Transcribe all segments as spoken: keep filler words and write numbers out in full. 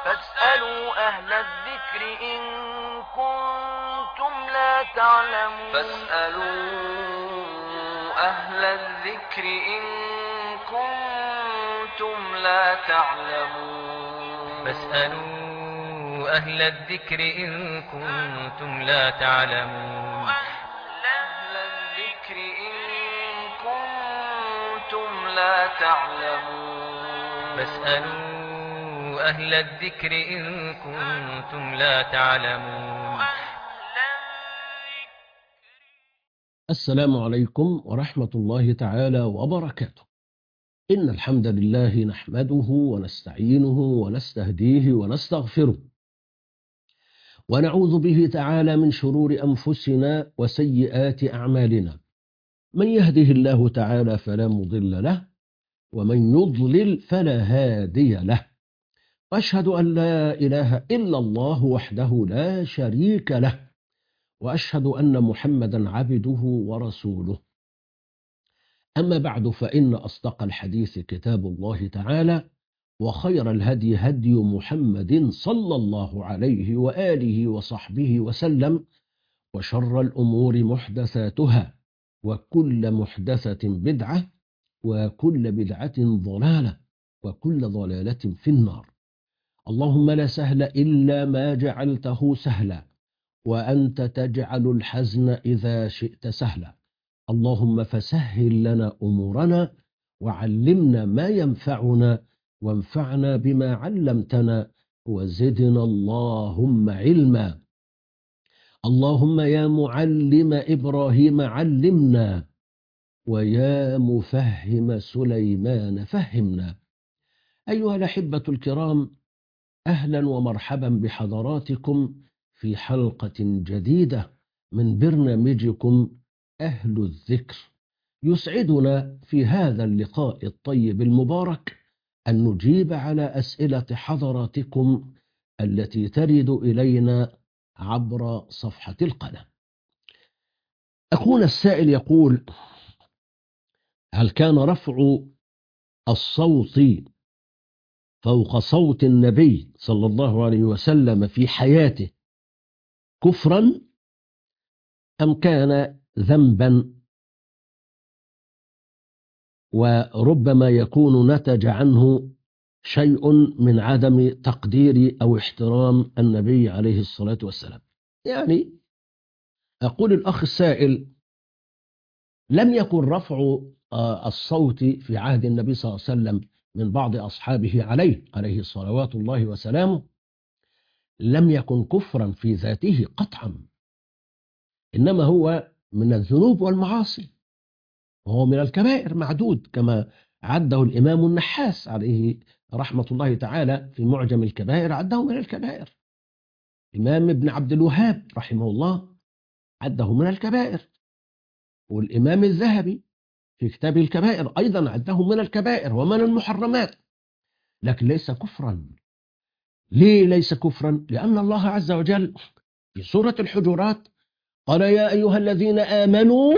فاسألوا أهل الذكر إن كنتم لا تعلمون فاسألوا أهل الذكر إن كنتم لا تعلمون فاسألوا أهل الذكر إن كنتم لا تعلمون أهل الذكر إن كنتم لا تعلمون فاسألوا أهل الذكر إن كنتم لا تعلمون. السلام عليكم ورحمة الله تعالى وبركاته. إن الحمد لله نحمده ونستعينه ونستهديه ونستغفره، ونعوذ به تعالى من شرور أنفسنا وسيئات أعمالنا. من يهده الله تعالى فلا مضل له، ومن يضلل فلا هادي له. وأشهد أن لا إله إلا الله وحده لا شريك له، وأشهد أن محمدا عبده ورسوله. أما بعد، فإن أصدق الحديث كتاب الله تعالى، وخير الهدي هدي محمد صلى الله عليه وآله وصحبه وسلم، وشر الأمور محدثاتها، وكل محدثة بدعة، وكل بدعة ضلالة، وكل ضلالة في النار. اللهم لا سهل إلا ما جعلته سهلا، وأنت تجعل الحزن إذا شئت سهلا. اللهم فسهل لنا أمورنا، وعلمنا ما ينفعنا، وانفعنا بما علمتنا، وزدنا اللهم علما. اللهم يا معلم إبراهيم علمنا، ويا مفهم سليمان فهمنا. أيها الأحبة الكرام، أهلا ومرحبا بحضراتكم في حلقة جديدة من برنامجكم أهل الذكر. يسعدنا في هذا اللقاء الطيب المبارك أن نجيب على أسئلة حضراتكم التي ترد إلينا عبر صفحة القناة. أخونا السائل يقول: هل كان رفع الصوت فوق صوت النبي صلى الله عليه وسلم في حياته كفرا، أم كان ذنبا وربما يكون نتج عنه شيء من عدم تقدير أو احترام النبي عليه الصلاة والسلام؟ يعني أقول الأخ السائل: لم يكن رفع الصوت في عهد النبي صلى الله عليه وسلم من بعض أصحابه عليه عليه صلوات الله وسلامه لم يكن كفرا في ذاته قطعا، إنما هو من الذنوب والمعاصي، وهو من الكبائر معدود، كما عده الإمام النحاس عليه رحمة الله تعالى في معجم الكبائر، عده من الكبائر. الإمام ابن عبد الوهاب رحمه الله عده من الكبائر، والإمام الذهبي في كتاب الكبائر أيضا عده من الكبائر ومن المحرمات، لكن ليس كفرا. ليه ليس كفرا؟ لأن الله عز وجل في سورة الحجرات قال: يا أيها الذين آمنوا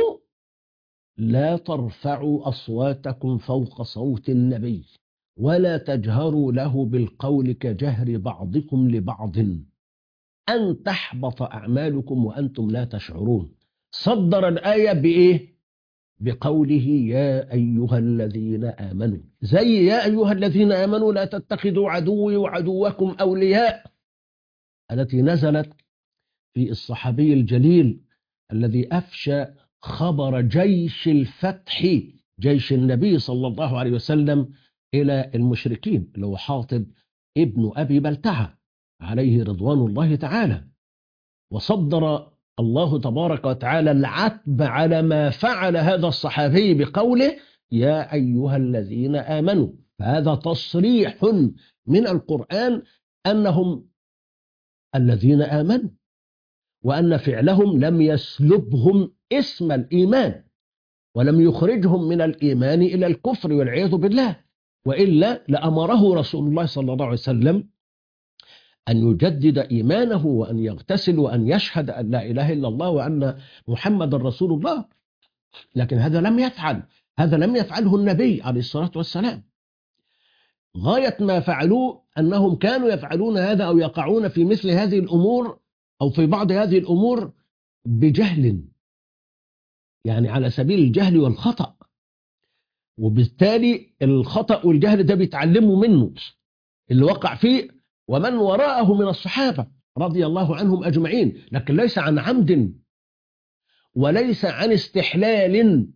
لا ترفعوا أصواتكم فوق صوت النبي ولا تجهروا له بالقول كجهر بعضكم لبعض أن تحبط أعمالكم وأنتم لا تشعرون. صدر الآية بإيه؟ بقوله يا أيها الذين آمنوا، زي يا أيها الذين آمنوا لا تتخذوا عدوي وعدوكم أولياء التي نزلت في الصحابي الجليل الذي أفشى خبر جيش الفتح، جيش النبي صلى الله عليه وسلم، إلى المشركين، اللي هو حاطب ابن أبي بلتعة عليه رضوان الله تعالى. وصدر الله تبارك وتعالى العتب على ما فعل هذا الصحابي بقوله يا أيها الذين آمنوا. فهذا تصريح من القرآن أنهم الذين آمنوا، وأن فعلهم لم يسلبهم اسم الإيمان، ولم يخرجهم من الإيمان إلى الكفر والعياذ بالله، وإلا لأمره رسول الله صلى الله عليه وسلم أن يجدد إيمانه، وأن يغتسل، وأن يشهد أن لا إله إلا الله وأن محمد رسول الله. لكن هذا لم يفعل، هذا لم يفعله النبي عليه الصلاة والسلام. غاية ما فعلوه أنهم كانوا يفعلون هذا أو يقعون في مثل هذه الأمور أو في بعض هذه الأمور بجهل، يعني على سبيل الجهل والخطأ، وبالتالي الخطأ والجهل ده بيتعلموا منه اللي وقع فيه ومن وراءه من الصحابة رضي الله عنهم أجمعين، لكن ليس عن عمد وليس عن استحلال،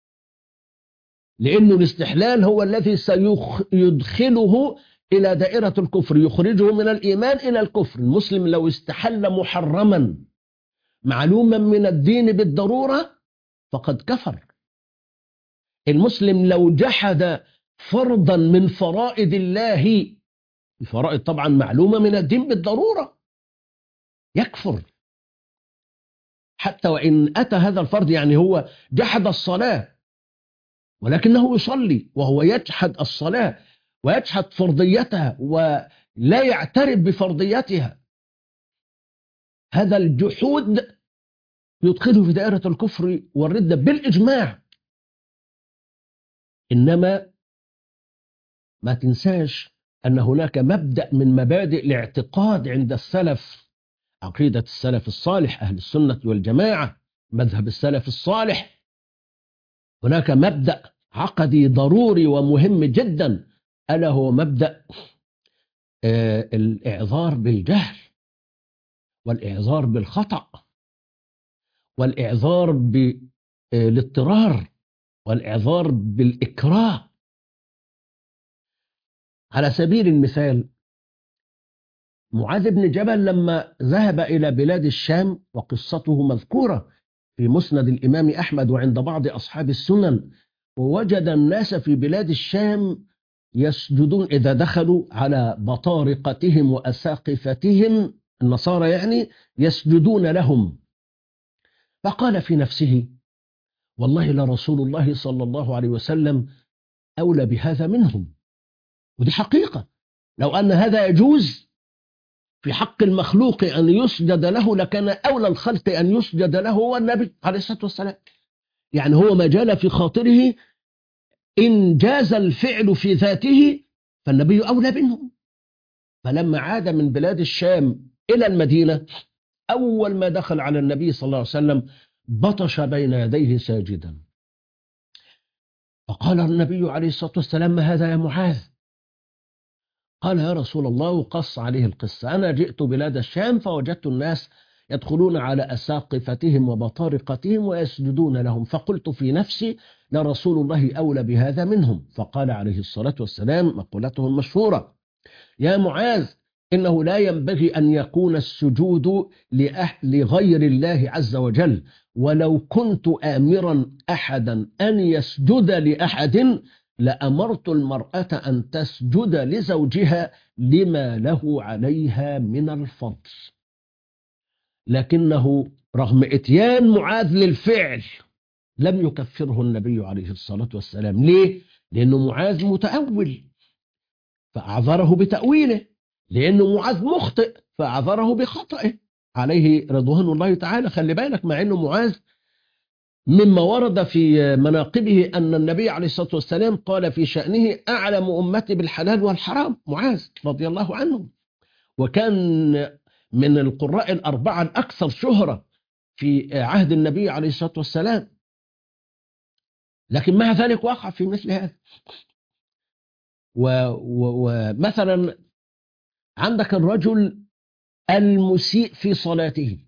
لأنه الاستحلال هو الذي سيدخله إلى دائرة الكفر، يخرجه من الإيمان إلى الكفر. المسلم لو استحل محرما معلوما من الدين بالضرورة فقد كفر. المسلم لو جحد فرضا من فرائض الله، الفرائض طبعا معلومة من الدين بالضرورة، يكفر حتى وإن أتى هذا الفرض، يعني هو جحد الصلاة ولكنه يصلي وهو يجحد الصلاة ويجحد فرضيتها ولا يعترف بفرضيتها، هذا الجحود يدخله في دائرة الكفر والردة بالإجماع. إنما ما تنساش أن هناك مبدأ من مبادئ الاعتقاد عند السلف، عقيدة السلف الصالح أهل السنة والجماعة، مذهب السلف الصالح، هناك مبدأ عقدي ضروري ومهم جدا، ألا هو مبدأ آه الإعذار بالجهل والإعذار بالخطأ والإعذار بالاضطرار والإعذار بالإكراه. على سبيل المثال معاذ بن جبل لما ذهب إلى بلاد الشام، وقصته مذكورة في مسند الإمام أحمد وعند بعض أصحاب السنن، ووجد الناس في بلاد الشام يسجدون إذا دخلوا على بطارقتهم وأساقفتهم، النصارى يعني، يسجدون لهم، فقال في نفسه والله لرسول الله صلى الله عليه وسلم أولى بهذا منهم. ودي حقيقة، لو أن هذا يجوز في حق المخلوق أن يسجد له لكان أولى الخلق أن يسجد له هو النبي عليه الصلاة والسلام. يعني هو ما جال في خاطره، إن جاز الفعل في ذاته فالنبي أولى منهم. فلما عاد من بلاد الشام إلى المدينة، أول ما دخل على النبي صلى الله عليه وسلم بطش بين يديه ساجدا، فقال النبي عليه الصلاة والسلام ما هذا يا معاذ؟ قال يا رسول الله، وقص عليه القصة، أنا جئت بلاد الشام فوجدت الناس يدخلون على أساقفتهم وبطارقتهم ويسجدون لهم، فقلت في نفسي لرسول الله أولى بهذا منهم. فقال عليه الصلاة والسلام مقولته المشهورة: يا معاذ، إنه لا ينبغي أن يكون السجود لغير الله عز وجل، ولو كنت آمرا أحدا أن يسجد لأحد لأمرت المرأة أن تسجد لزوجها لما له عليها من الفضل. لكنه رغم إتيان معاذ للفعل لم يكفره النبي عليه الصلاة والسلام. ليه؟ لأنه معاذ متأول فأعذره بتأويله، لأنه معاذ مخطئ فأعذره بخطئه عليه رضوان الله تعالى. خلي بالك، مع أنه معاذ مما ورد في مناقبه أن النبي عليه الصلاة والسلام قال في شأنه أعلم أمتي بالحلال والحرام، معاذ رضي الله عنه، وكان من القراء الأربعة الأكثر شهرة في عهد النبي عليه الصلاة والسلام، لكن مع ذلك وقع في مثل هذا. ومثلا عندك الرجل المسيء في صلاته،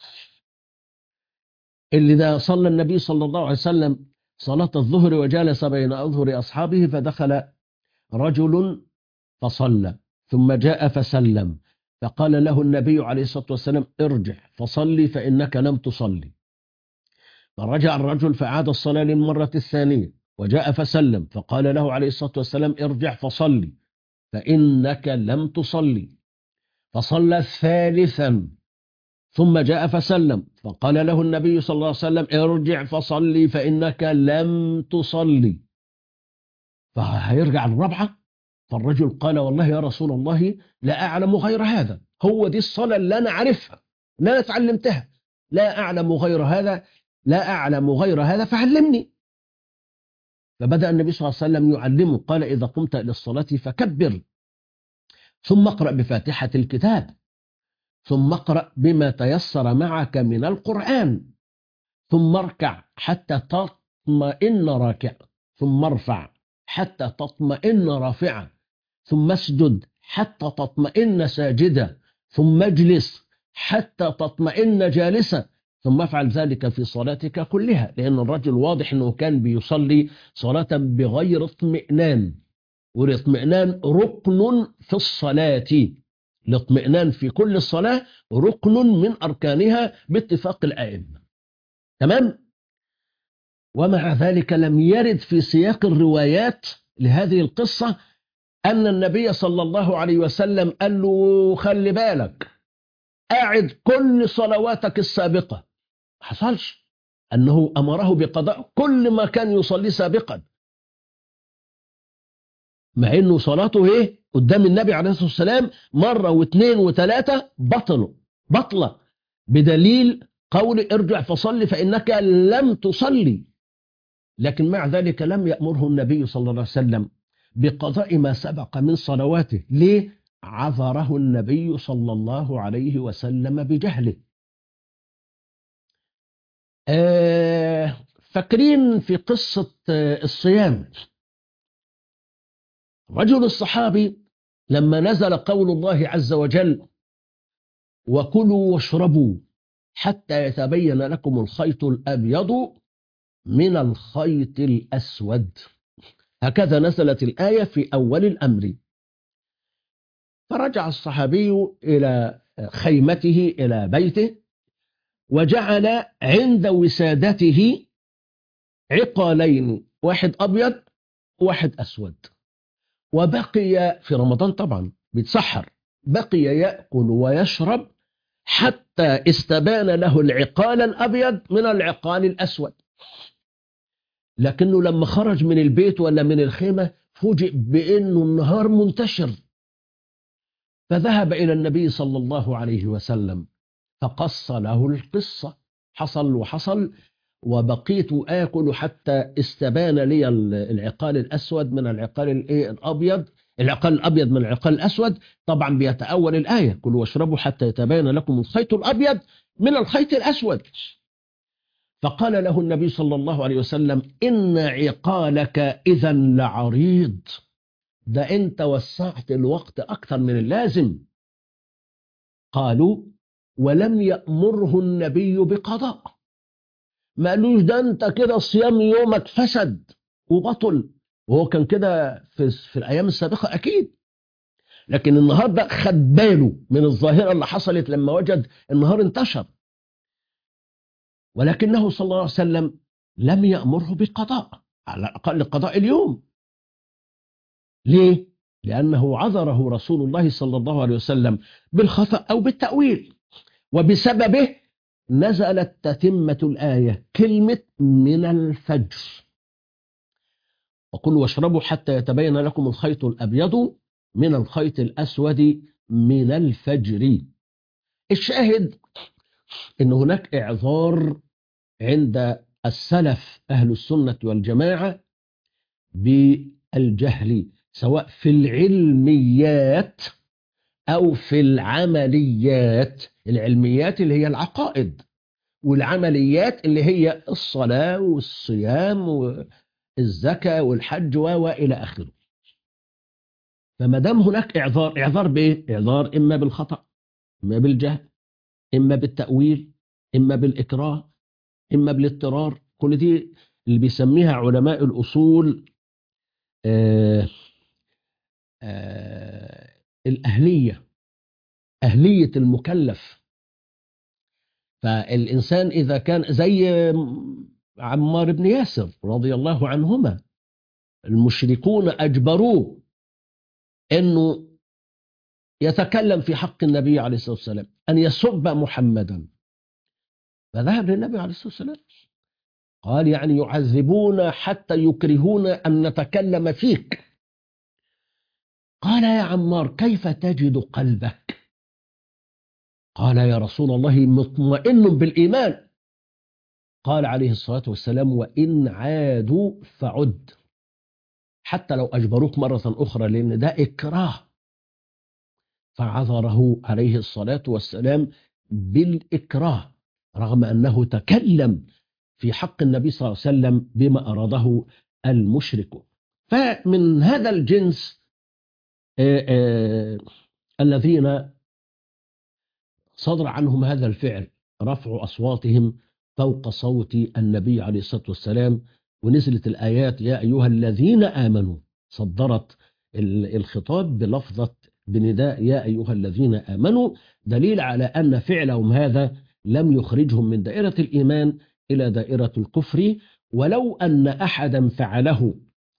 اللي ده صلى النبي صلى الله عليه وسلم صلاة الظهر وجالس بين أظهر أصحابه، فدخل رجل فصلى ثم جاء فسلم، فقال له النبي عليه الصلاة والسلام ارجع فصلي فإنك لم تصلي. فرجع الرجل فعاد الصلاة للمرة الثانية وجاء فسلم، فقال له عليه الصلاة والسلام ارجع فصلي فإنك لم تصلي. فصلى ثالثا ثم جاء فسلم، فقال له النبي صلى الله عليه وسلم ارجع فصلي فإنك لم تصلي. فهيرجع الرابعة، فالرجل قال والله يا رسول الله لا أعلم غير هذا، هو دي الصلاة اللي أنا عارفها، اللي أنا اتعلمتها، لا أعلم غير هذا، لا أعلم غير هذا فعلمني. فبدأ النبي صلى الله عليه وسلم يعلمه، قال إذا قمت إلى الصلاة فكبر، ثم اقرأ بفاتحة الكتاب، ثم اقرأ بما تيسر معك من القرآن، ثم اركع حتى تطمئن راكعا، ثم ارفع حتى تطمئن رافعا، ثم اسجد حتى تطمئن ساجدا، ثم اجلس حتى تطمئن جالسا، ثم افعل ذلك في صلاتك كلها. لأن الرجل واضح أنه كان بيصلي صلاة بغير اطمئنان، والاطمئنان ركن في الصلاة، الاطمئنان في كل الصلاة ركن من أركانها باتفاق الأئمة. تمام؟ ومع ذلك لم يرد في سياق الروايات لهذه القصة أن النبي صلى الله عليه وسلم قال له خلي بالك أعد كل صلواتك السابقة. ما حصلش أنه أمره بقضاء كل ما كان يصلي سابقا، مع أنه صلاته إيه قدام النبي عليه الصلاة والسلام مرة واثنين وثلاثة بطلوا بطلة، بدليل قول ارجع فصلي فإنك لم تصلي. لكن مع ذلك لم يأمره النبي صلى الله عليه وسلم بقضاء ما سبق من صلواته. ليه؟ عذره النبي صلى الله عليه وسلم بجهله. آه فاكرين في قصة آه الصيام، رجل الصحابي لما نزل قول الله عز وجل وكلوا واشربوا حتى يتبين لكم الخيط الأبيض من الخيط الأسود، هكذا نزلت الآية في أول الأمر. فرجع الصحابي إلى خيمته إلى بيته، وجعل عند وسادته عقالين، واحد أبيض وواحد أسود، وبقي في رمضان طبعا بيتسحر، بقي يأكل ويشرب حتى استبان له العقال الأبيض من العقال الأسود. لكنه لما خرج من البيت ولا من الخيمة فوجئ بأنه النهار منتشر، فذهب إلى النبي صلى الله عليه وسلم فقص له القصة، حصل وحصل وبقيت آكل حتى استبان لي العقال الأسود من العقال الأبيض، العقال الأبيض من العقال الأسود. طبعا بيتأول الآية كلوا واشربوا حتى يتبين لكم الخيط الأبيض من الخيط الأسود. فقال له النبي صلى الله عليه وسلم إن عقالك إذا لعريض، ده أنت وسعت الوقت أكثر من اللازم. قالوا ولم يأمره النبي بقضاء، ما قالوش ده أنت كده صيام يومك فسد وبطل، وهو كان كده في, في الأيام السابقة أكيد. لكن النهاردة خد باله من الظاهرة اللي حصلت لما وجد النهار انتشر، ولكنه صلى الله عليه وسلم لم يأمره بقضاء، على الأقل قضاء اليوم. ليه؟ لأنه عذره رسول الله صلى الله عليه وسلم بالخطأ أو بالتأويل، وبسببه نزلت تتمة الآية كلمة من الفجر، وكلوا واشربوا حتى يتبين لكم الخيط الأبيض من الخيط الأسود من الفجر. الشاهد إن هناك إعذار عند السلف أهل السنة والجماعة بالجهل، سواء في العلميات أو في العمليات. العلميات اللي هي العقائد، والعمليات اللي هي الصلاة والصيام والزكاة والحج وإلى آخره. فما دام هناك إعذار، إعذار بإيه؟ إعذار إما بالخطأ، إما بالجهل، إما بالتأويل، إما بالإكراه، إما بالاضطرار. كل دي اللي بيسميها علماء الأصول آه آه الأهلية، أهلية المكلف. فالإنسان إذا كان زي عمار بن ياسر رضي الله عنهما، المشركون أجبروه أنه يتكلم في حق النبي عليه الصلاة والسلام، أن يسب محمدا، فذهب للنبي عليه الصلاة والسلام قال يعني يعذبون حتى يكرهون أن نتكلم فيك. قال يا عمار كيف تجد قلبك؟ قال يا رسول الله مطمئن بالإيمان. قال عليه الصلاة والسلام وإن عادوا فعد، حتى لو أجبروك مرة أخرى، لأن ده إكراه. فعذره عليه الصلاة والسلام بالإكراه، رغم أنه تكلم في حق النبي صلى الله عليه وسلم بما أراده المشرك. فمن هذا الجنس آآ آآ الذين صدر عنهم هذا الفعل، رفع أصواتهم فوق صوت النبي عليه الصلاة والسلام، ونزلت الآيات يا أيها الذين آمنوا، صدرت الخطاب بلفظة بنداء يا أيها الذين آمنوا، دليل على أن فعلهم هذا لم يخرجهم من دائرة الإيمان إلى دائرة الكفر. ولو أن أحدا فعله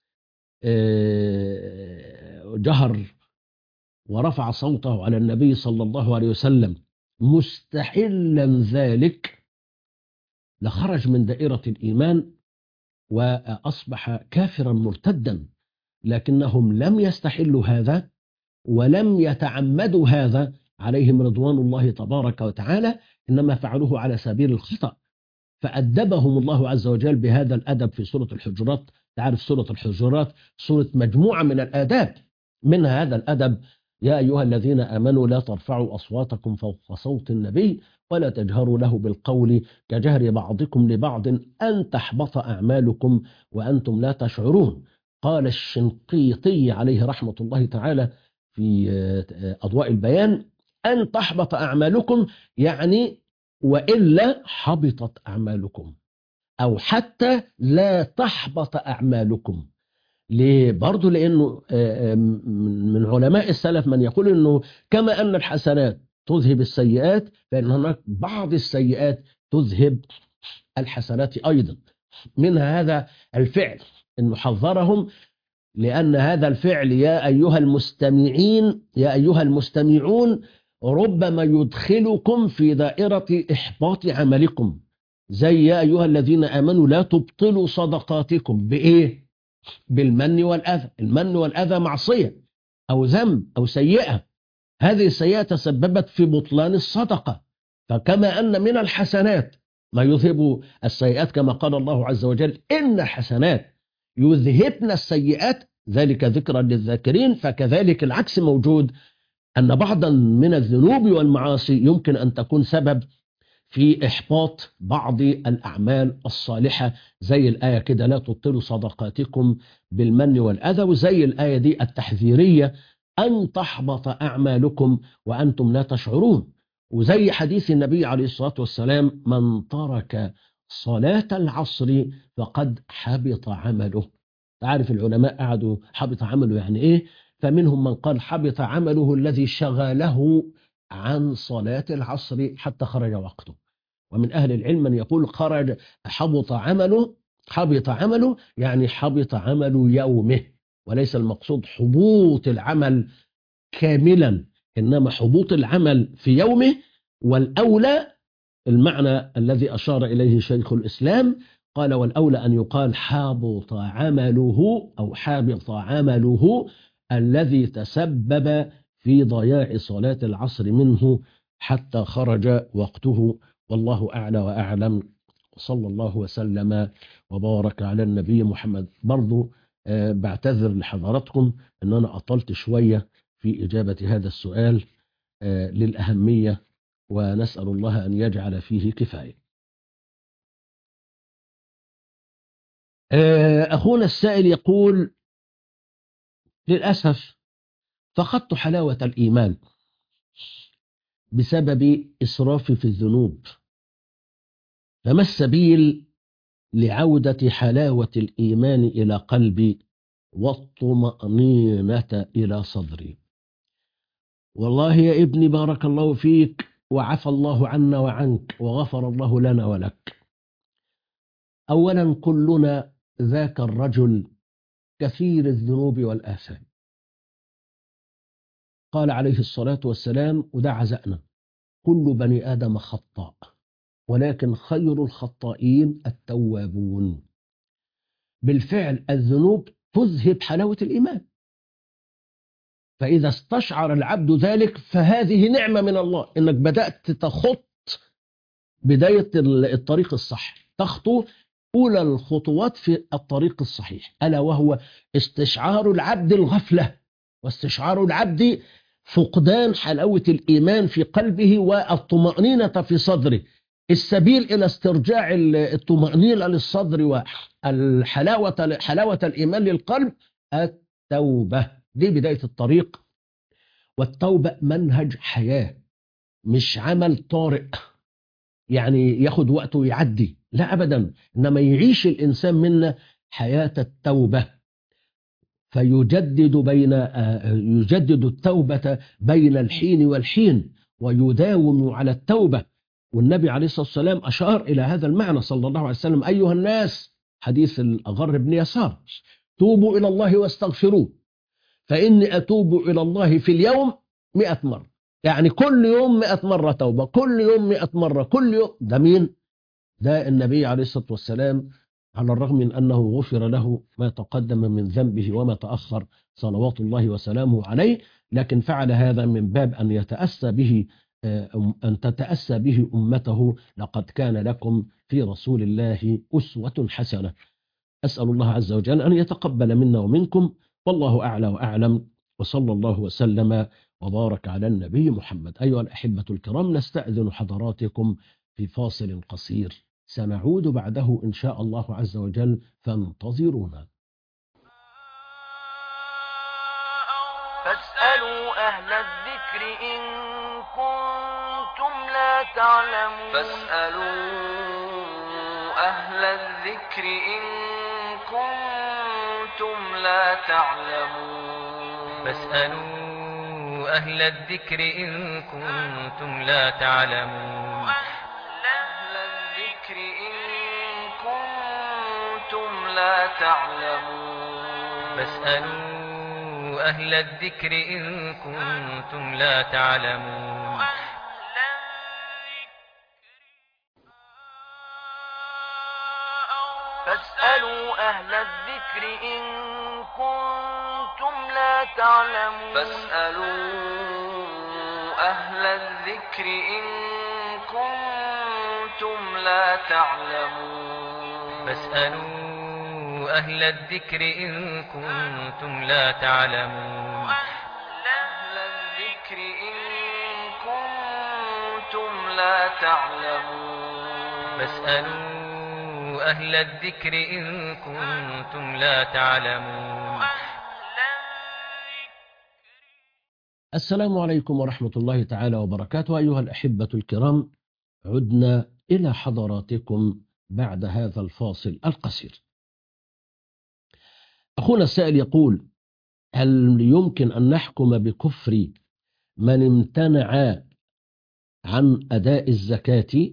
جهر ورفع صوته على النبي صلى الله عليه وسلم مستحلا ذلك، لخرج من دائرة الإيمان وأصبح كافرا مرتدا. لكنهم لم يستحلوا هذا ولم يتعمدوا هذا، عليهم رضوان الله تبارك وتعالى، إنما فعلوه على سبيل الخطأ، فأدبهم الله عز وجل بهذا الأدب في سورة الحجرات. تعرف سورة الحجرات سورة مجموعة من الآداب، منها هذا الأدب يا أيها الذين آمنوا لا ترفعوا أصواتكم فوق صوت النبي ولا تجهروا له بالقول كجهر بعضكم لبعض أن تحبط أعمالكم وأنتم لا تشعرون. قال الشنقيطي عليه رحمة الله تعالى في أضواء البيان أن تحبط أعمالكم، يعني وإلا حبطت أعمالكم، أو حتى لا تحبط أعمالكم. ليه؟ برضو لأنه من علماء السلف من يقول أنه كما أن الحسنات تذهب السيئات، فإن هناك بعض السيئات تذهب الحسنات أيضا. منها هذا الفعل، أنه حذرهم، لأن هذا الفعل يا أيها المستمعين يا أيها المستمعون ربما يدخلكم في دائرة إحباط عملكم، زي يا أيها الذين آمنوا لا تبطلوا صدقاتكم بإيه؟ بالمن والأذى. المن والأذى معصية أو ذنب أو سيئة، هذه السيئة تسببت في بطلان الصدقة. فكما أن من الحسنات ما يذهب السيئات، كما قال الله عز وجل إن حسنات يذهبن السيئات ذلك ذكرى للذاكرين، فكذلك العكس موجود، أن بعضا من الذنوب والمعاصي يمكن أن تكون سبب في إحباط بعض الأعمال الصالحة، زي الآية كده لا تبطلوا صدقاتكم بالمن والأذى، وزي الآية دي التحذيرية أن تحبط أعمالكم وأنتم لا تشعرون، وزي حديث النبي عليه الصلاة والسلام من ترك صلاة العصر فقد حبط عمله. تعرف العلماء قعدوا حبط عمله يعني إيه؟ فمنهم من قال حبط عمله الذي شغله عن صلاة العصر حتى خرج وقته، ومن أهل العلم من يقول خرج حبط عمله حبط عمله يعني حبط عمل يومه، وليس المقصود حبوط العمل كاملا، إنما حبوط العمل في يومه. والأولى المعنى الذي أشار إليه شيخ الإسلام، قال والأولى أن يقال حابط عمله أو حابط عمله الذي تسبب في ضياع صلاة العصر منه حتى خرج وقته، والله أعلى وأعلم، صلى الله وسلم وبارك على النبي محمد. برضو آه بعتذر لحضراتكم أن أنا أطلت شوية في إجابة هذا السؤال آه للأهمية، ونسأل الله أن يجعل فيه كفاية. آه أخونا السائل يقول للأسف فقدت حلاوة الإيمان بسبب إسرافي في الذنوب، فما السبيل لعودة حلاوة الإيمان إلى قلبي والطمأنينة إلى صدري؟ والله يا ابني بارك الله فيك وعفى الله عنا وعنك وغفر الله لنا ولك. أولا كلنا ذاك الرجل كثير الذنوب والآثام، قال عليه الصلاة والسلام وده عزأنا كل بني آدم خطاء ولكن خير الخطائين التوابون. بالفعل الذنوب تذهب حلاوة الإيمان، فإذا استشعر العبد ذلك فهذه نعمة من الله، إنك بدأت تخط بداية الطريق الصح، تخطو أولى الخطوات في الطريق الصحيح، ألا وهو استشعار العبد الغفلة، واستشعار العبد فقدان حلاوة الإيمان في قلبه والطمأنينة في صدره. السبيل إلى استرجاع الطمأنينة للصدر والحلاوة حلاوة الإيمان للقلب التوبة. دي بداية الطريق. والتوبة منهج حياة، مش عمل طارئ يعني ياخد وقته ويعدي، لا أبدا، إنما يعيش الإنسان منا حياة التوبة، فيجدد بين يجدد التوبة بين الحين والحين، ويداوم على التوبة. والنبي عليه الصلاة والسلام أشار إلى هذا المعنى صلى الله عليه وسلم: أيها الناس، حديث الأغر بن يسار، توبوا إلى الله واستغفروه فإني أتوب إلى الله في اليوم مئة مرة. يعني كل يوم مئة مرة توبة، كل يوم مئة مرة، كل يوم. ده مين؟ ده النبي عليه الصلاة والسلام، على الرغم من أنه غفر له ما تقدم من ذنبه وما تأخر صلوات الله وسلامه عليه، لكن فعل هذا من باب أن يتأسى به أن تتأسى به أمته. لقد كان لكم في رسول الله أسوة حسنة. أسأل الله عز وجل أن يتقبل منا ومنكم، والله أعلى وأعلم، وصلى الله وسلم وبارك على النبي محمد. أيها الأحبة الكرام، نستأذن حضراتكم في فاصل قصير، سنعود بعده إن شاء الله عز وجل، فانتظرونا. فاسألوا أهل الذكر إن كنتم لا تعلمون فاسألوا أهل الذكر إن كنتم لا تعلمون فاسألوا أهل الذكر إن كنتم لا تعلمون أهل الذكر إن كنتم لا تعلمون فاسألوا أهل الذكر إن كنتم لا تعلمون فاسألوا أهل الذكر إن كنتم لا تعلمون فاسألوا أهل الذكر إن كنتم لا تعلمون فاسألوا أهل الذكر إن كنتم لا تعلمون أهل الذكر إن كنتم لا تعلمون فاسألوا أهل الذكر إن كنتم لا تعلمون. السلام عليكم ورحمة الله تعالى وبركاته. أيها الأحبة الكرام، عدنا إلى حضراتكم بعد هذا الفاصل القصير. أخونا السائل يقول: هل يمكن أن نحكم بكفر من امتنع عن أداء الزكاة؟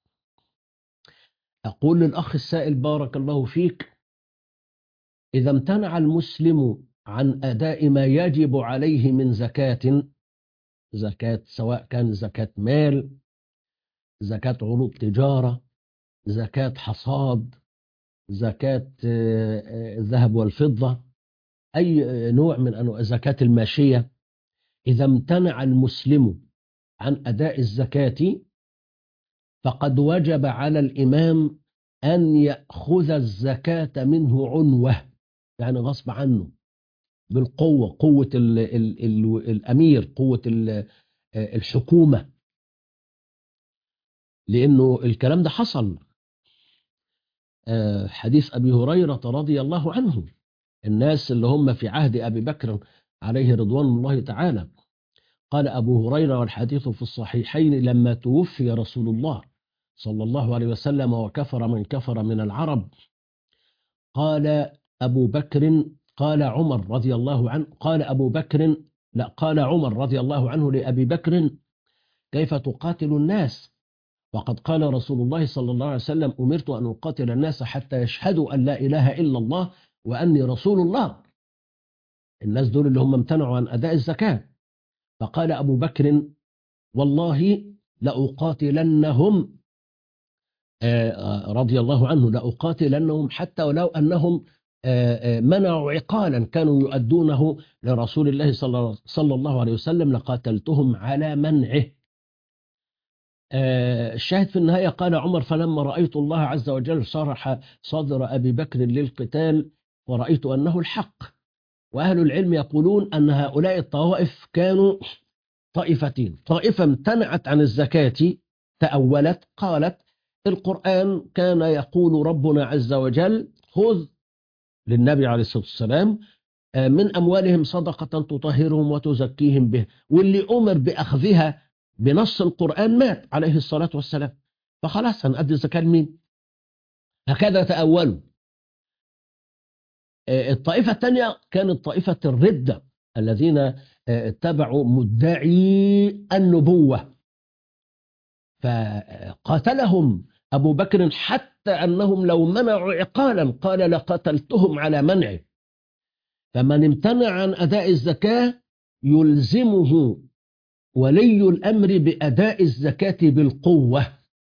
أقول للأخ السائل: بارك الله فيك، إذا امتنع المسلم عن أداء ما يجب عليه من زكاة، زكاة سواء كان زكاة مال، زكاة عروض تجارة، زكاة حصاد، زكاة الذهب والفضة، أي نوع من أنواع زكاة الماشية، إذا امتنع المسلم عن أداء الزكاة فقد وجب على الإمام أن يأخذ الزكاة منه عنوة، يعني غصب عنه، بالقوة، قوة ال ال ال الأمير، قوة الحكومة، لأنه الكلام ده حصل. حديث أبي هريرة رضي الله عنه، الناس اللي هم في عهد أبي بكر عليه رضوان الله تعالى، قال أبو هريرة والحديث في الصحيحين: لما توفي رسول الله صلى الله عليه وسلم وكفر من كفر من العرب، قال أبو بكر قال عمر رضي الله عنه قال أبو بكر لا قال عمر رضي الله عنه لأبي بكر: كيف تقاتل الناس وقد قال رسول الله صلى الله عليه وسلم: أمرت أن أقاتل الناس حتى يشهدوا أن لا إله إلا الله وأني رسول الله. الناس دول اللي هم امتنعوا عن أداء الزكاة. فقال أبو بكر: والله لأقاتلنهم رضي الله عنه لأقاتلنهم حتى ولو أنهم منعوا عقالا كانوا يؤدونه لرسول الله صلى الله عليه وسلم لقاتلتهم على منعه. آه، الشاهد في النهاية قال عمر: فلما رأيت الله عز وجل شرح صدر أبي بكر للقتال ورأيت أنه الحق. وأهل العلم يقولون أن هؤلاء الطوائف كانوا طائفتين: طائفة امتنعت عن الزكاة، تأولت، قالت القرآن كان يقول ربنا عز وجل: خذ للنبي عليه الصلاة والسلام من أموالهم صدقة تطهرهم وتزكيهم به، واللي أمر بأخذها بنص القرآن مات عليه الصلاة والسلام، فخلاص هنأدي الزكاة لمين؟ هكذا تأولوا. الطائفة الثانية كانت طائفة الردة الذين اتبعوا مدعي النبوة، فقاتلهم أبو بكر حتى أنهم لو منعوا عقالا قال لقتلتهم على منعه. فمن امتنع عن أداء الزكاة يلزمه ولي الأمر بأداء الزكاة بالقوة،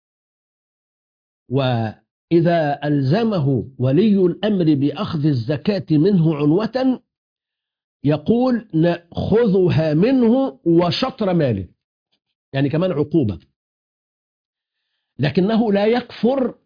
وإذا ألزمه ولي الأمر بأخذ الزكاة منه عنوة يقول نأخذها منه وشطر ماله، يعني كمان عقوبة. لكنه لا يكفر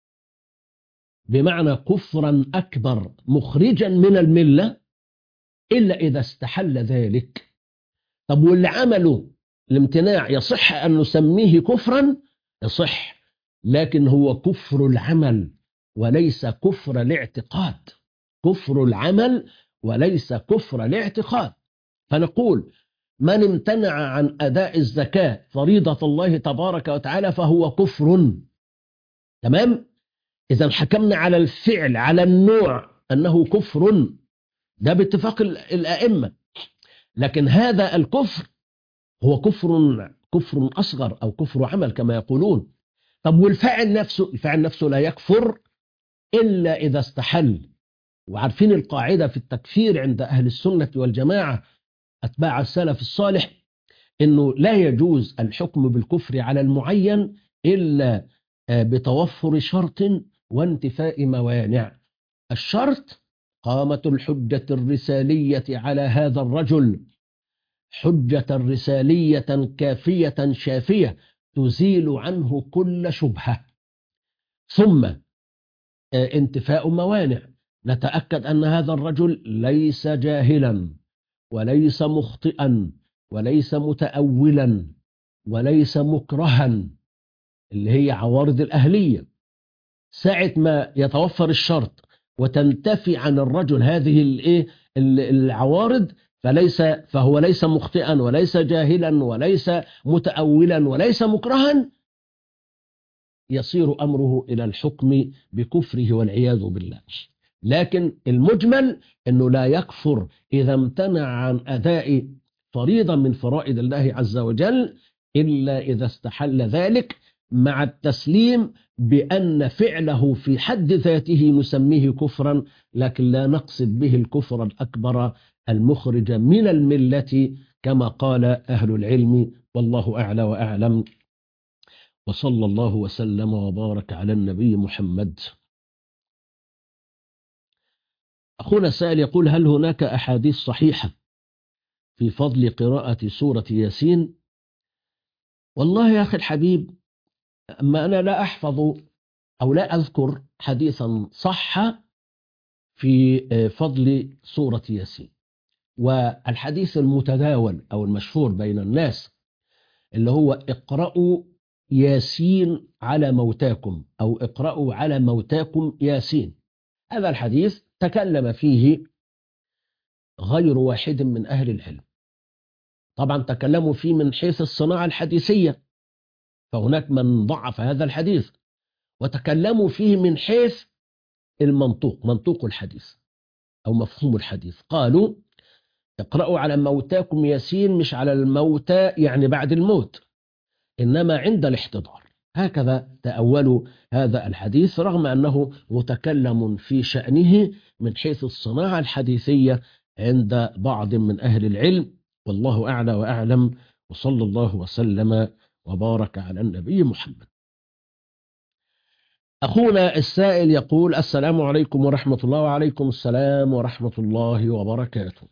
بمعنى كفرا أكبر مخرجا من الملة إلا إذا استحل ذلك. طب واللي عمله الامتناع يصح أن نسميه كفرا؟ يصح، لكن هو كفر العمل وليس كفر الاعتقاد. كفر العمل وليس كفر الاعتقاد. فنقول من امتنع عن أداء الزكاة فريضة الله تبارك وتعالى فهو كفر. تمام؟ إذا حكمنا على الفعل على النوع أنه كفر، ده باتفاق الأئمة. لكن هذا الكفر هو كفر كفر أصغر أو كفر عمل كما يقولون. طب والفاعل نفسه؟ الفاعل نفسه لا يكفر إلا إذا استحل. وعارفين القاعدة في التكفير عند أهل السنة والجماعة أتباع السلف الصالح إنه لا يجوز الحكم بالكفر على المعين إلا بتوفر شرط وانتفاء موانع. الشرط قامة الحجة الرسالية على هذا الرجل، حجة رسالية كافية شافية تزيل عنه كل شبهة. ثم انتفاء موانع، نتأكد أن هذا الرجل ليس جاهلا وليس مخطئا وليس متأولا وليس مكرها اللي هي عوارض الأهلية. ساعة ما يتوفر الشرط وتنتفي عن الرجل هذه الايه العوارض فليس فهو ليس مخطئا وليس جاهلا وليس متأولا وليس مكرها، يصير أمره إلى الحكم بكفره والعياذ بالله. لكن المجمل أنه لا يكفر إذا امتنع عن أداء فريضة من فرائض الله عز وجل إلا إذا استحل ذلك، مع التسليم بأن فعله في حد ذاته نسميه كفرا، لكن لا نقصد به الكفر الأكبر المخرج من الملة كما قال أهل العلم، والله أعلى وأعلم. وصلى الله وسلم وبارك على النبي محمد. أخونا السائل يقول: هل هناك أحاديث صحيحة في فضل قراءة سورة ياسين؟ والله يا أخي الحبيب، أما أنا لا أحفظ أو لا أذكر حديثا صح في فضل سورة ياسين. والحديث المتداول أو المشهور بين الناس اللي هو اقرأوا ياسين على موتاكم أو اقرأوا على موتاكم ياسين، هذا الحديث تكلم فيه غير واحد من أهل العلم. طبعا تكلموا فيه من حيث الصناعة الحديثية، فهناك من ضعف هذا الحديث، وتكلموا فيه من حيث المنطوق، منطوق الحديث أو مفهوم الحديث. قالوا اقرأوا على موتاكم ياسين مش على الموتى يعني بعد الموت، إنما عند الاحتضار. هكذا تأولوا هذا الحديث رغم أنه متكلم في شأنه من حيث الصناعة الحديثية عند بعض من أهل العلم، والله أعلى وأعلم. وصلى الله وسلم وبارك على النبي محمد. أخونا السائل يقول: السلام عليكم ورحمة الله. وعليكم السلام ورحمة الله وبركاته.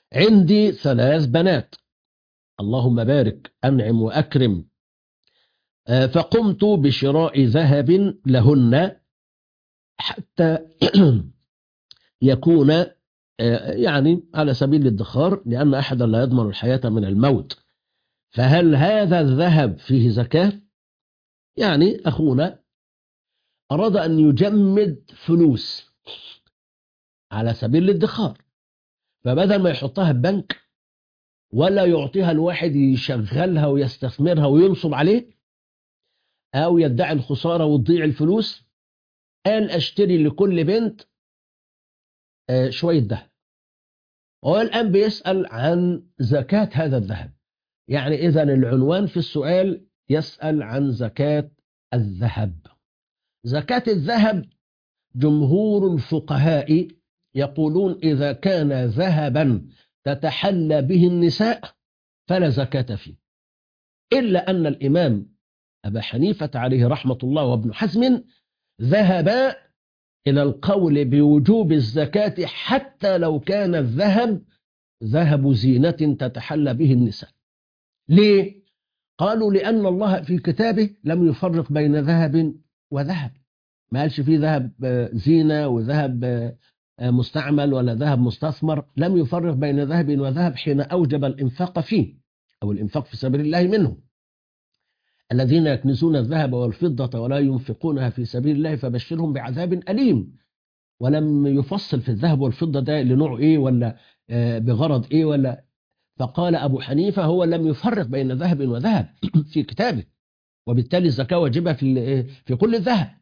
عندي ثلاث بنات، اللهم بارك أنعم وأكرم، فقمت بشراء ذهب لهن حتى يكون يعني على سبيل الادخار، لأن أحدا لا يضمن الحياة من الموت. فهل هذا الذهب فيه زكاة؟ يعني أخونا أراد أن يجمد فلوس على سبيل الادخار، فبدل ما يحطها ببنك ولا يعطيها الواحد يشغلها ويستثمرها وينصب عليه أو يدعي الخسارة وتضيع الفلوس، قال أشتري لكل بنت شوية ذهب. هو الآن بيسأل عن زكاة هذا الذهب. يعني إذا العنوان في السؤال يسأل عن زكاة الذهب. زكاة الذهب جمهور الفقهاء يقولون إذا كان ذهبا تتحلى به النساء فلا زكاة فيه، إلا أن الإمام أبا حنيفة عليه رحمة الله وابن حزم ذهبا إلى القول بوجوب الزكاة حتى لو كان الذهب ذهب زينة تتحلى به النساء. ليه؟ قالوا لأن الله في كتابه لم يفرق بين ذهب وذهب، ما قالش فيه ذهب زينة وذهب مستعمل ولا ذهب مستثمر، لم يفرق بين ذهب وذهب حين أوجب الإنفاق فيه أو الإنفاق في سبيل الله منه. الذين يكنزون الذهب والفضة ولا ينفقونها في سبيل الله فبشرهم بعذاب أليم. ولم يفصل في الذهب والفضة ده لنوع إيه ولا بغرض إيه ولا. فقال أبو حنيفة هو لم يفرق بين ذهب وذهب في كتابه، وبالتالي الزكاة واجبة في في كل الذهب.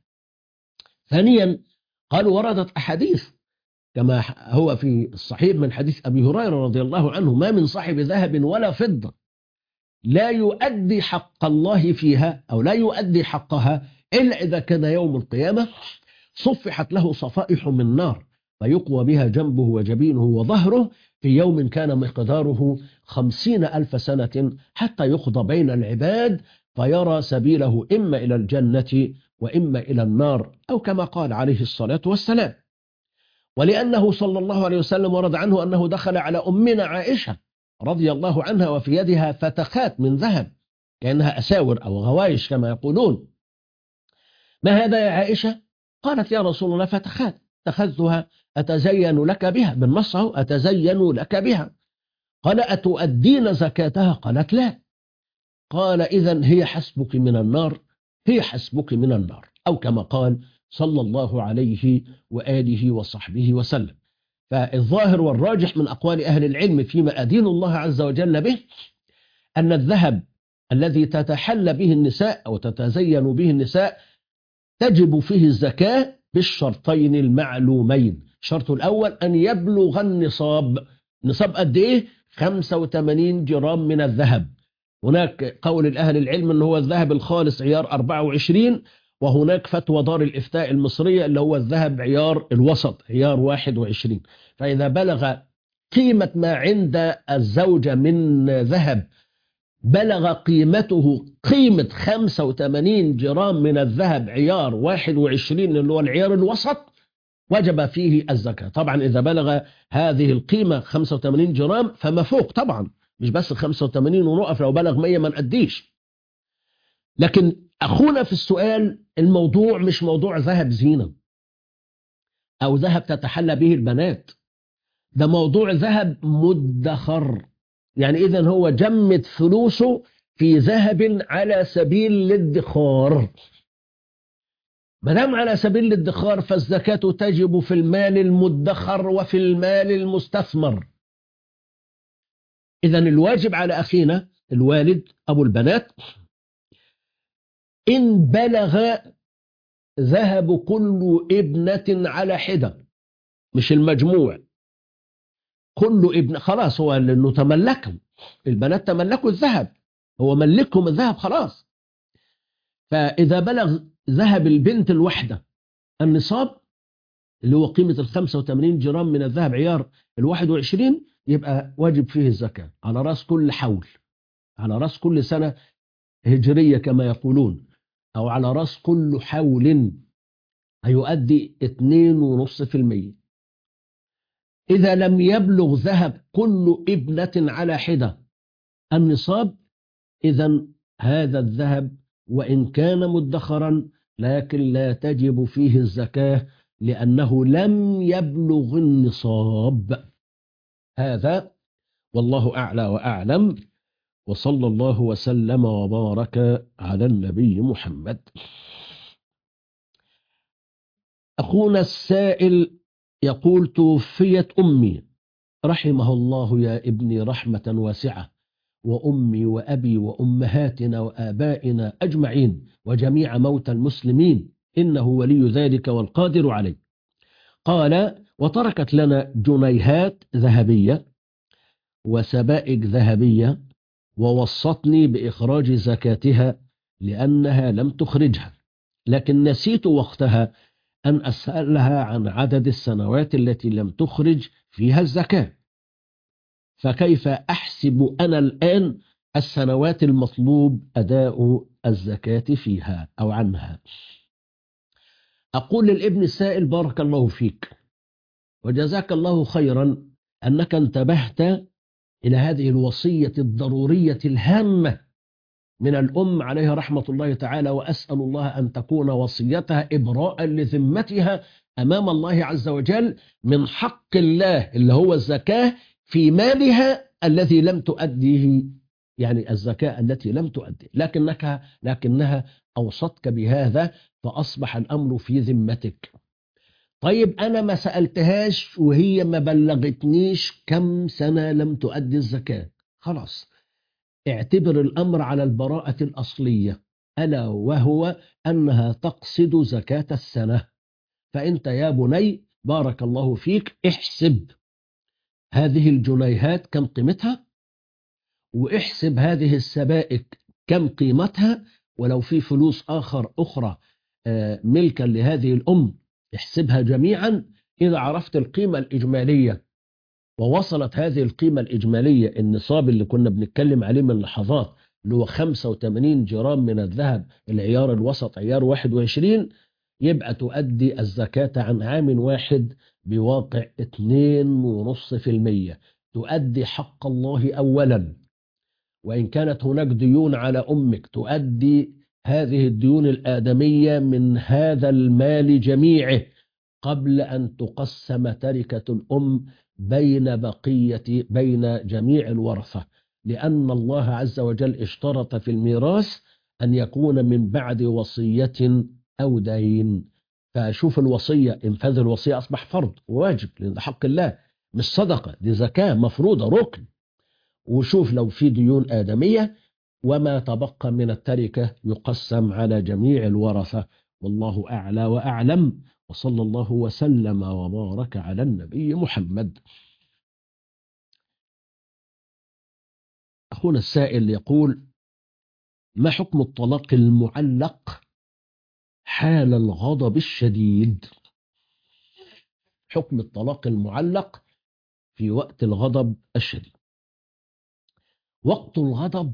ثانيا قالوا وردت أحاديث كما هو في الصحيح من حديث أبي هريرة رضي الله عنه: ما من صاحب ذهب ولا فضة لا يؤدي حق الله فيها أو لا يؤدي حقها إلا إذا كان يوم القيامة صفحت له صفائح من نار فيقوى بها جنبه وجبينه وظهره في يوم كان مقداره خمسين ألف سنة حتى يقضى بين العباد فيرى سبيله إما إلى الجنة وإما إلى النار، أو كما قال عليه الصلاة والسلام. ولأنه صلى الله عليه وسلم ورد عنه أنه دخل على أمنا عائشة رضي الله عنها وفي يدها فتخات من ذهب كأنها أساور أو غوايش كما يقولون. ما هذا يا عائشة؟ قالت يا رسول الله فتخات اتخذتها أتزين لك بها، بالنص أتزين لك بها. قال أتؤدين زكاتها؟ قالت لا. قال إذن هي حسبك من النار، هي حسبك من النار، أو كما قال صلى الله عليه وآله وصحبه وسلم. فالظاهر والراجح من أقوال أهل العلم فيما أدين الله عز وجل به أن الذهب الذي تتحلى به النساء أو تتزين به النساء تجب فيه الزكاة بالشرطين المعلومين. الشرط الأول أن يبلغ النصاب. نصاب قد إيه؟ خمسة وثمانين جرام من الذهب. هناك قول الأهل العلم أنه هو الذهب الخالص عيار أربعة وعشرين، وهناك فتوى دار الإفتاء المصرية اللي هو الذهب عيار الوسط عيار واحد وعشرين. فإذا بلغ قيمة ما عند الزوجة من ذهب بلغ قيمته قيمة خمسة وثمانين جرام من الذهب عيار واحد وعشرين اللي هو العيار الوسط وجب فيه الزكاة. طبعا إذا بلغ هذه القيمة خمسة وثمانين جرام فما فوق، طبعا مش بس خمسة وثمانين ونقف، لو بلغ مية ما نقديش. لكن أخونا في السؤال الموضوع مش موضوع ذهب زينة أو ذهب تتحلى به البنات، ده موضوع ذهب مدخر. يعني إذن هو جمد فلوسه في ذهب على سبيل الادخار. ما دام على سبيل الادخار فالزكاة تجب في المال المدخر وفي المال المستثمر. إذن الواجب على أخينا الوالد أبو البنات إن بلغ ذهب كل ابنة على حدة، مش المجموع، كل ابن خلاص هو لأنه تملكهم، البنات تملكوا الذهب، هو ملكهم الذهب خلاص. فإذا بلغ ذهب البنت الوحدة النصاب اللي هو قيمة الخمسة وثمانين جرام من الذهب عيار الواحد وعشرين يبقى واجب فيه الزكاة على رأس كل حول، على رأس كل سنة هجرية كما يقولون، أو على رأس كل حول هيؤدي اثنين ونصف في المية. إذا لم يبلغ ذهب كل ابنة على حدة النصاب إذن هذا الذهب وإن كان مدخرا لكن لا تجب فيه الزكاة لأنه لم يبلغ النصاب. هذا والله أعلى وأعلم، وصلى الله وسلم وبارك على النبي محمد. أخونا السائل يقول: توفيت أمي رحمه الله يا ابني رحمة واسعة، وأمي وأبي وأمهاتنا وآبائنا أجمعين وجميع موتى المسلمين، إنه ولي ذلك والقادر عليه. قال: وتركت لنا جنيهات ذهبية وسبائك ذهبية، ووصتني بإخراج زكاتها لأنها لم تخرجها، لكن نسيت وقتها أن أسألها عن عدد السنوات التي لم تخرج فيها الزكاة، فكيف أحسب أنا الآن السنوات المطلوب أداء الزكاة فيها أو عنها؟ أقول للابن السائل: بارك الله فيك وجزاك الله خيرا أنك انتبهت إلى هذه الوصية الضرورية الهامة من الأم عليها رحمة الله تعالى، وأسأل الله أن تكون وصيتها إبراء لذمتها أمام الله عز وجل من حق الله اللي هو الزكاة في مالها الذي لم تؤديه، يعني الزكاة التي لم تؤدي، لكنك لكنها أوصتك بهذا فأصبح الأمر في ذمتك. طيب أنا ما سألتهاش وهي ما بلغتنيش كم سنة لم تؤدي الزكاة، خلاص اعتبر الأمر على البراءة الأصلية، ألا وهو أنها تقصد زكاة السنة. فأنت يا بني بارك الله فيك احسب هذه الجنيهات كم قيمتها، واحسب هذه السبائك كم قيمتها، ولو في فلوس آخر أخرى ملكا لهذه الأم احسبها جميعا. إذا عرفت القيمة الإجمالية ووصلت هذه القيمة الإجمالية النصاب اللي كنا بنتكلم عليه من لحظات اللي هو خمسة وثمانين جرام من الذهب العيار الوسط عيار واحد وعشرين، يبقى تؤدي الزكاة عن عام واحد بواقع اثنين ونص في المية. تؤدي حق الله أولا، وإن كانت هناك ديون على أمك تؤدي هذه الديون الآدمية من هذا المال جميعه قبل أن تقسم تركة الأم بين بقية بين جميع الورثة، لأن الله عز وجل اشترط في الميراث أن يكون من بعد وصية أو دين. فشوف الوصية، انفاذ الوصية أصبح فرض وواجب لأن حق الله، مش صدقة، دي زكاة مفروضة ركن. وشوف لو في ديون آدمية وما تبقى من التركة يقسم على جميع الورثة، والله أعلى وأعلم، وصلى الله وسلم وبارك على النبي محمد. أخونا السائل يقول: ما حكم الطلاق المعلق حال الغضب الشديد؟ حكم الطلاق المعلق في وقت الغضب الشديد. وقت الغضب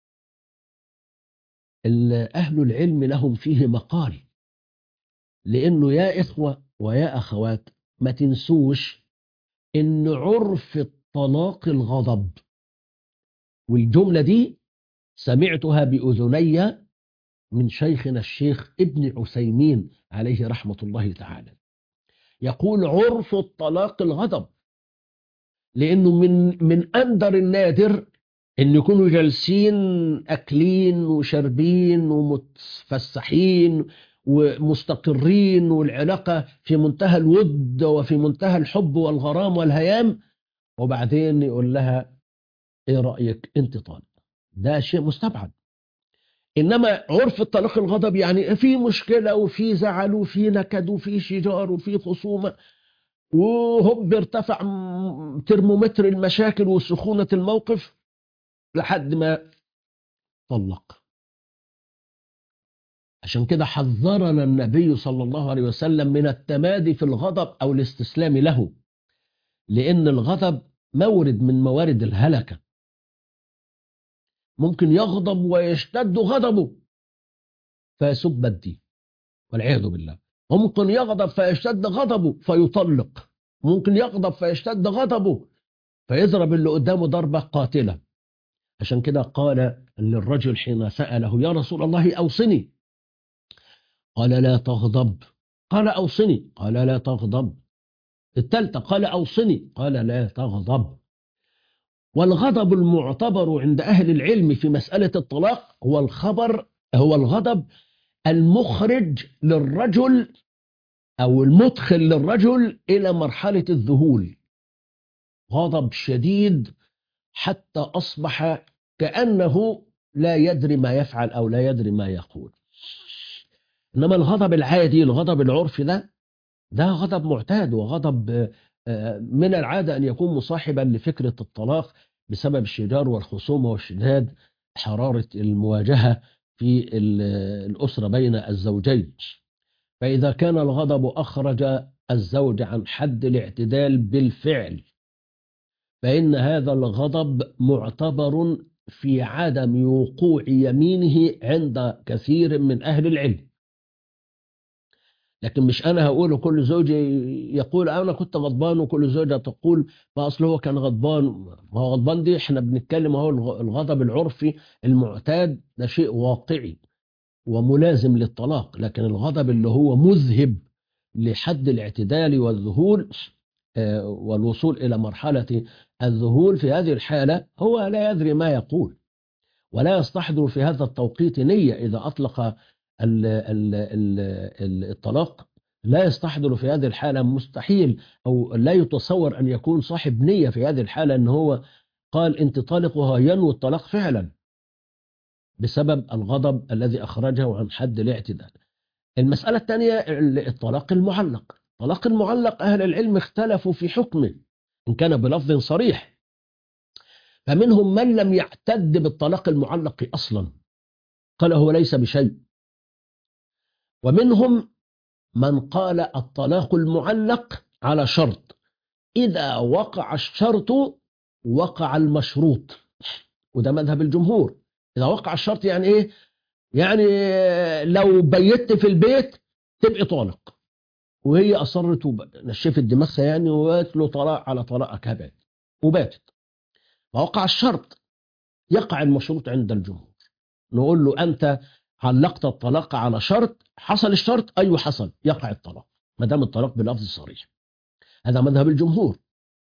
أهل العلم لهم فيه مقال، لأنه يا إخوة ويا أخوات ما تنسوش إن عرف الطلاق الغضب، والجملة دي سمعتها بأذني من شيخنا الشيخ ابن عثيمين عليه رحمة الله تعالى، يقول: عرف الطلاق الغضب، لأنه من من أندر النادر إن يكونوا جالسين أكلين وشربين ومتفسحين ومستقرين والعلاقة في منتهى الود وفي منتهى الحب والغرام والهيام، وبعدين يقول لها: إيه رأيك أنت طالق؟ ده شيء مستبعد. إنما عرف الطلاق الغضب يعني في مشكلة وفي زعل وفي نكد وفي شجار وفي خصومة، وهب ارتفع ترمومتر المشاكل وسخونة الموقف لحد ما طلق. عشان كده حذرنا النبي صلى الله عليه وسلم من التمادي في الغضب أو الاستسلام له، لأن الغضب مورد من موارد الهلكة. ممكن يغضب ويشتد غضبه فيسب الدين والعياذ بالله، وممكن يغضب فيشتد غضبه فيطلق، ممكن يغضب فيشتد غضبه فيضرب اللي قدامه ضربة قاتلة. عشان كده قال للرجل حين سأله يا رسول الله أوصني، قال لا تغضب. قال أوصني، قال لا تغضب. الثالثة قال أوصني، قال لا تغضب. والغضب المعتبر عند أهل العلم في مسألة الطلاق هو الخبر هو الغضب المخرج للرجل أو المدخل للرجل إلى مرحلة الذهول، غضب شديد حتى أصبح كأنه لا يدري ما يفعل أو لا يدري ما يقول. إنما الغضب العادي، الغضب العرفي ده ده غضب معتاد، وغضب من العادة أن يكون مصاحبا لفكرة الطلاق بسبب الشجار والخصومة والشداد، حرارة المواجهة في الأسرة بين الزوجين. فإذا كان الغضب أخرج الزوج عن حد الاعتدال بالفعل، فإن هذا الغضب معتبر في عدم وقوع يمينه عند كثير من أهل العلم. لكن مش أنا هقول كل زوج يقول أنا كنت غضبان وكل زوجة تقول ما أصله هو كان غضبان. ما هو غضبان دي احنا بنتكلم، هو الغضب العرفي المعتاد ده شيء واقعي وملازم للطلاق، لكن الغضب اللي هو مذهب لحد الاعتدال والذهول والوصول إلى مرحلة الذهول، في هذه الحالة هو لا يدري ما يقول ولا يستحضر في هذا التوقيت نية. إذا أطلق ال ال ال الطلاق لا يستحضر في هذه الحالة، مستحيل أو لا يتصور أن يكون صاحب نية في هذه الحالة أنه هو قال أنت طالق وهو ينوي الطلاق فعلا بسبب الغضب الذي أخرجه عن حد الاعتدال. المسألة الثانية الطلاق المعلق. الطلاق المعلق أهل العلم اختلفوا في حكمه إن كان بلفظ صريح، فمنهم من لم يعتد بالطلاق المعلق أصلا قال هو ليس بشيء، ومنهم من قال الطلاق المعلق على شرط، إذا وقع الشرط وقع المشروط، وده مذهب الجمهور. إذا وقع الشرط يعني إيه؟ يعني لو بيت في البيت تبقى طالق، وهي أصرت ونشفت دماغها يعني وقالت له طلاق على طلاقك هبات وباتت، فوقع الشرط يقع المشروط عند الجمهور. نقول له أنت علقت الطلاق على شرط، حصل الشرط أيوه حصل، يقع الطلاق ما دام الطلاق بلفظ صريح. هذا مذهب الجمهور.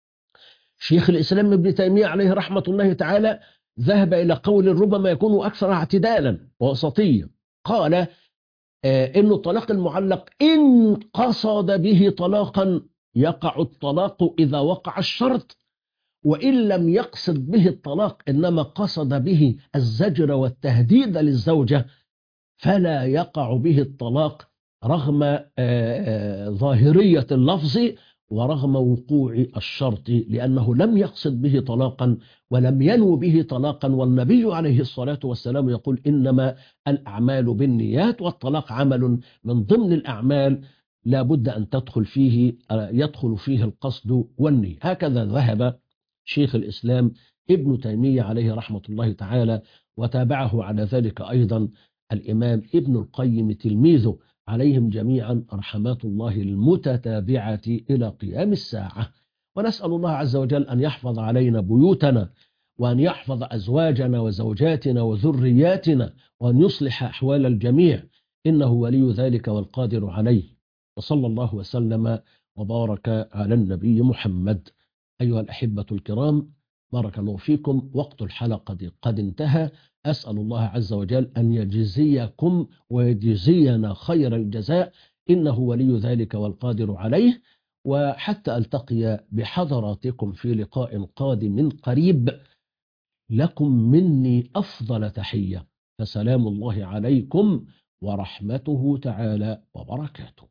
شيخ الإسلام ابن تيمية عليه رحمة الله تعالى ذهب إلى قول ربما يكون أكثر اعتدالا ووسطيا، قال آه إن الطلاق المعلق إن قصد به طلاقا يقع الطلاق إذا وقع الشرط، وإن لم يقصد به الطلاق إنما قصد به الزجر والتهديد للزوجة فلا يقع به الطلاق رغم آه آه ظاهرية اللفظ ورغم وقوع الشرط، لأنه لم يقصد به طلاقا ولم ينو به طلاقا. والنبي عليه الصلاة والسلام يقول إنما الأعمال بالنيات، والطلاق عمل من ضمن الأعمال لا بد أن تدخل فيه يدخل فيه القصد والنية. هكذا ذهب شيخ الإسلام ابن تيمية عليه رحمة الله تعالى، وتابعه على ذلك أيضا الإمام ابن القيم تلميذه عليهم جميعا رحمات الله المتتابعة إلى قيام الساعة. ونسأل الله عز وجل أن يحفظ علينا بيوتنا، وأن يحفظ أزواجنا وزوجاتنا وذرياتنا، وأن يصلح أحوال الجميع، إنه ولي ذلك والقادر عليه. وصلى الله وسلم وبارك على النبي محمد. أيها الأحبة الكرام، بارك الله فيكم، وقت الحلقة قد انتهى. أسأل الله عز وجل أن يجزيكم ويجزينا خير الجزاء، إنه ولي ذلك والقادر عليه. وحتى ألتقي بحضراتكم في لقاء قادم قريب، لكم مني أفضل تحية، فسلام الله عليكم ورحمته تعالى وبركاته.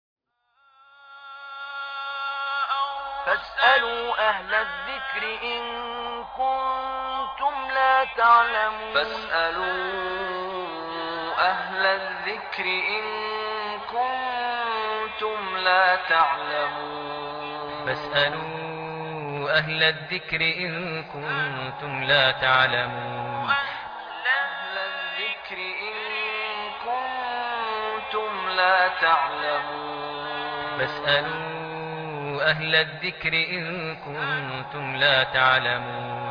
فاسألوا أهل الذكر إن كنتم لا تعلمون فاسألوا أهل الذكر إن كنتم لا تعلمون فاسألوا أهل الذكر إن كنتم لا تعلمون أهل الذكر إن كنتم لا تعلمون فاسألوا أهل الذكر إن كنتم لا تعلمون